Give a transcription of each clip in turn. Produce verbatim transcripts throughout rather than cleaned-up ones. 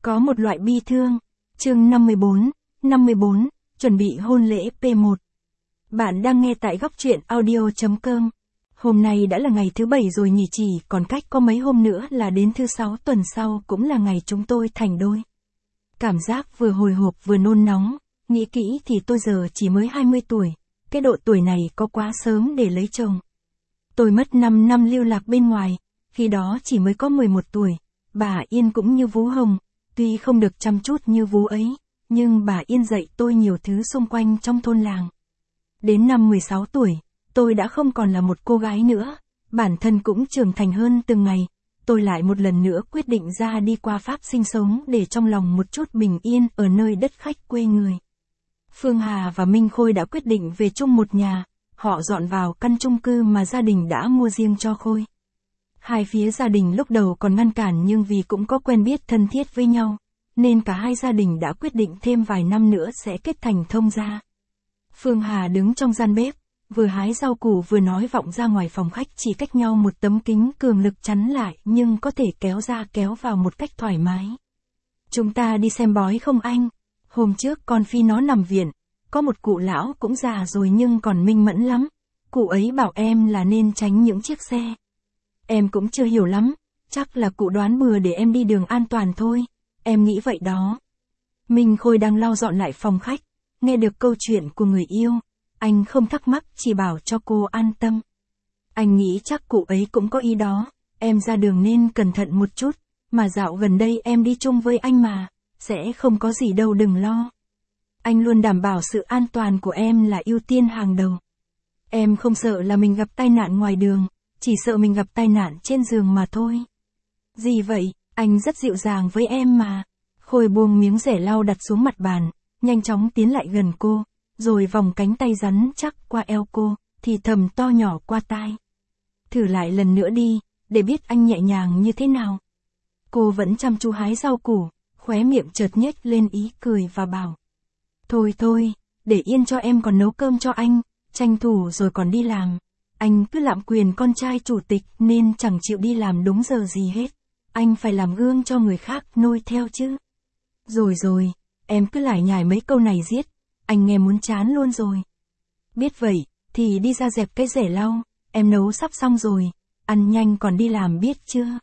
Có một loại bi thương. Chương năm mươi bốn, năm mươi bốn, chuẩn bị hôn lễ P một. Bạn đang nghe tại góc truyện audio chấm com. Hôm nay đã là ngày thứ bảy rồi nhỉ, chỉ còn cách có mấy hôm nữa là đến thứ sáu tuần sau cũng là ngày chúng tôi thành đôi. Cảm giác vừa hồi hộp vừa nôn nóng, nghĩ kỹ thì tôi giờ chỉ mới hai mươi tuổi, cái độ tuổi này có quá sớm để lấy chồng. Tôi mất năm năm lưu lạc bên ngoài, khi đó chỉ mới có mười một tuổi, bà Yên cũng như Vú Hồng, tuy không được chăm chút như Vú ấy, nhưng bà Yên dạy tôi nhiều thứ xung quanh trong thôn làng. Đến năm mười sáu tuổi, tôi đã không còn là một cô gái nữa, bản thân cũng trưởng thành hơn từng ngày, tôi lại một lần nữa quyết định ra đi qua Pháp sinh sống để trong lòng một chút bình yên ở nơi đất khách quê người. Phương Hà và Minh Khôi đã quyết định về chung một nhà, họ dọn vào căn chung cư mà gia đình đã mua riêng cho Khôi. Hai phía gia đình lúc đầu còn ngăn cản nhưng vì cũng có quen biết thân thiết với nhau, nên cả hai gia đình đã quyết định thêm vài năm nữa sẽ kết thành thông gia. Phương Hà đứng trong gian bếp, vừa hái rau củ vừa nói vọng ra ngoài phòng khách, chỉ cách nhau một tấm kính cường lực chắn lại nhưng có thể kéo ra kéo vào một cách thoải mái. Chúng ta đi xem bói không anh? Hôm trước con Phi nó nằm viện, có một cụ lão cũng già rồi nhưng còn minh mẫn lắm. Cụ ấy bảo em là nên tránh những chiếc xe. Em cũng chưa hiểu lắm, chắc là cụ đoán bừa để em đi đường an toàn thôi, em nghĩ vậy đó. Minh Khôi đang lau dọn lại phòng khách, nghe được câu chuyện của người yêu, anh không thắc mắc chỉ bảo cho cô an tâm. Anh nghĩ chắc cụ ấy cũng có ý đó, em ra đường nên cẩn thận một chút, mà dạo gần đây em đi chung với anh mà, sẽ không có gì đâu đừng lo. Anh luôn đảm bảo sự an toàn của em là ưu tiên hàng đầu. Em không sợ là mình gặp tai nạn ngoài đường, chỉ sợ mình gặp tai nạn trên giường mà thôi. Gì vậy, anh rất dịu dàng với em mà. Khôi buông miếng rẻ lau đặt xuống mặt bàn, nhanh chóng tiến lại gần cô, rồi vòng cánh tay rắn chắc qua eo cô, thì thầm to nhỏ qua tai. Thử lại lần nữa đi, để biết anh nhẹ nhàng như thế nào. Cô vẫn chăm chú hái rau củ, khóe miệng chợt nhếch lên ý cười và bảo. Thôi thôi, để yên cho em còn nấu cơm cho anh, tranh thủ rồi còn đi làm. Anh cứ lạm quyền con trai chủ tịch nên chẳng chịu đi làm đúng giờ gì hết. Anh phải làm gương cho người khác noi theo chứ. Rồi rồi, em cứ lải nhải mấy câu này giết, anh nghe muốn chán luôn rồi. Biết vậy, thì đi ra dẹp cái rẻ lau, em nấu sắp xong rồi, ăn nhanh còn đi làm biết chưa?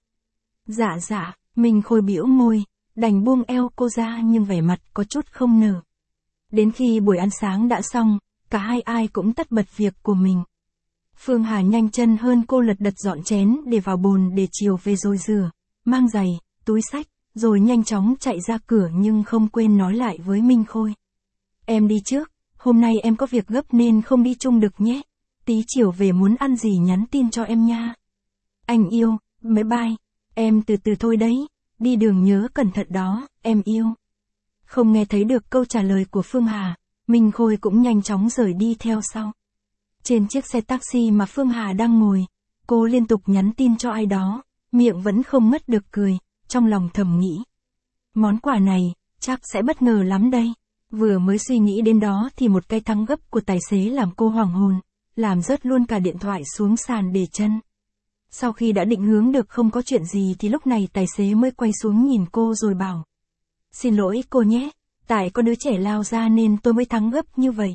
Dạ dạ, mình Khôi bĩu môi, đành buông eo cô ra nhưng vẻ mặt có chút không nở. Đến khi buổi ăn sáng đã xong, cả hai ai cũng tất bật việc của mình. Phương Hà nhanh chân hơn cô lật đật dọn chén để vào bồn để chiều về rồi rửa, mang giày, túi xách, rồi nhanh chóng chạy ra cửa nhưng không quên nói lại với Minh Khôi. Em đi trước, hôm nay em có việc gấp nên không đi chung được nhé, tí chiều về muốn ăn gì nhắn tin cho em nha. Anh yêu, bye bye, em từ từ thôi đấy, đi đường nhớ cẩn thận đó, em yêu. Không nghe thấy được câu trả lời của Phương Hà, Minh Khôi cũng nhanh chóng rời đi theo sau. Trên chiếc xe taxi mà Phương Hà đang ngồi, cô liên tục nhắn tin cho ai đó, miệng vẫn không mất được cười, trong lòng thầm nghĩ. Món quà này, chắc sẽ bất ngờ lắm đây. Vừa mới suy nghĩ đến đó thì một cái thắng gấp của tài xế làm cô hoảng hồn, làm rớt luôn cả điện thoại xuống sàn để chân. Sau khi đã định hướng được không có chuyện gì thì lúc này tài xế mới quay xuống nhìn cô rồi bảo. Xin lỗi cô nhé, tại có đứa trẻ lao ra nên tôi mới thắng gấp như vậy.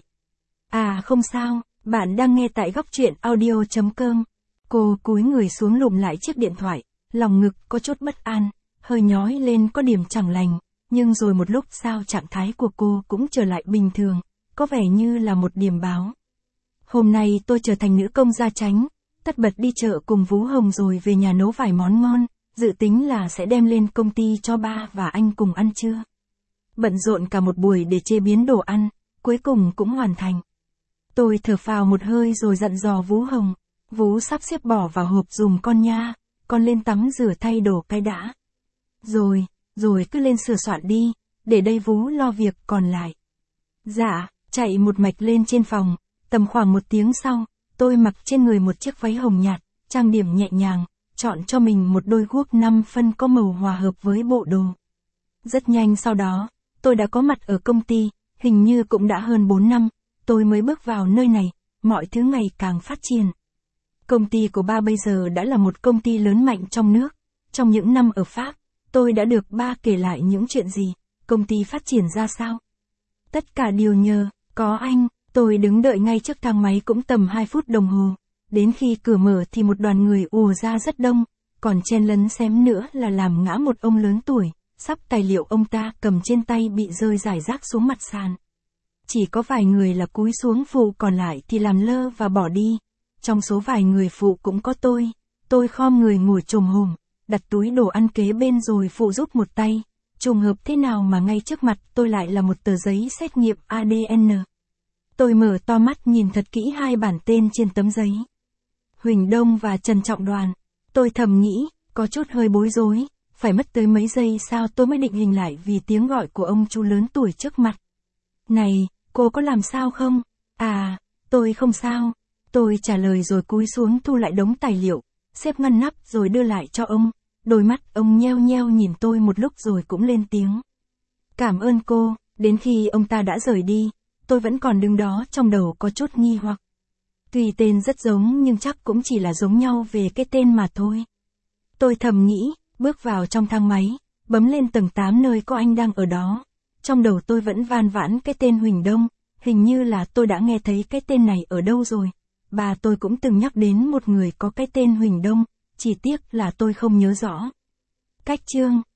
À không sao, bạn đang nghe tại góc truyện audio chấm com. Cô cúi người xuống lùm lại chiếc điện thoại, lòng ngực có chút bất an, hơi nhói lên có điểm chẳng lành, nhưng rồi một lúc sau trạng thái của cô cũng trở lại bình thường, có vẻ như là một điểm báo. Hôm nay tôi trở thành nữ công gia chánh, tất bật đi chợ cùng Vú Hồng rồi về nhà nấu vài món ngon, dự tính là sẽ đem lên công ty cho ba và anh cùng ăn trưa. Bận rộn cả một buổi để chế biến đồ ăn, cuối cùng cũng hoàn thành. Tôi thở phào một hơi rồi dặn dò Vú Hồng, Vú sắp xếp bỏ vào hộp dùm con nha, con lên tắm rửa thay đồ cái đã. Rồi, rồi cứ lên sửa soạn đi, để đây Vú lo việc còn lại. Dạ, chạy một mạch lên trên phòng, tầm khoảng một tiếng sau, tôi mặc trên người một chiếc váy hồng nhạt, trang điểm nhẹ nhàng, chọn cho mình một đôi guốc năm phân có màu hòa hợp với bộ đồ. Rất nhanh sau đó, tôi đã có mặt ở công ty, hình như cũng đã hơn bốn năm, tôi mới bước vào nơi này, mọi thứ ngày càng phát triển. Công ty của ba bây giờ đã là một công ty lớn mạnh trong nước. Trong những năm ở Pháp, Tôi đã được ba kể lại những chuyện gì, công ty phát triển ra sao. Tất cả đều nhờ, có anh. Tôi đứng đợi ngay trước thang máy cũng tầm hai phút đồng hồ. Đến khi cửa mở thì một đoàn người ùa ra rất đông, còn chen lấn xém nữa là làm ngã một ông lớn tuổi, sắp tài liệu ông ta cầm trên tay bị rơi rải rác xuống mặt sàn. Chỉ có vài người là cúi xuống phụ, còn lại thì làm lơ và bỏ đi. Trong số vài người phụ cũng có tôi. Tôi khom người ngồi chồm hổm, đặt túi đồ ăn kế bên rồi phụ giúp một tay. Trùng hợp thế nào mà ngay trước mặt tôi lại là một tờ giấy xét nghiệm a đê en. Tôi mở to mắt nhìn thật kỹ hai bản tên trên tấm giấy. Huỳnh Đông và Trần Trọng Đoàn. Tôi thầm nghĩ, có chút hơi bối rối, phải mất tới mấy giây sao tôi mới định hình lại vì tiếng gọi của ông chú lớn tuổi trước mặt. Này, cô có làm sao không? À, tôi không sao. Tôi trả lời rồi cúi xuống thu lại đống tài liệu, xếp ngăn nắp rồi đưa lại cho ông. Đôi mắt ông nheo nheo nhìn tôi một lúc rồi cũng lên tiếng. Cảm ơn cô. Đến khi ông ta đã rời đi, tôi vẫn còn đứng đó trong đầu có chút nghi hoặc. Tuy tên rất giống nhưng chắc cũng chỉ là giống nhau về cái tên mà thôi. Tôi thầm nghĩ, bước vào trong thang máy, bấm lên tầng tám nơi có anh đang ở đó. Trong đầu tôi vẫn van vãn cái tên Huỳnh Đông, hình như là tôi đã nghe thấy cái tên này ở đâu rồi. Bà tôi cũng từng nhắc đến một người có cái tên Huỳnh Đông, chỉ tiếc là tôi không nhớ rõ. Cách chương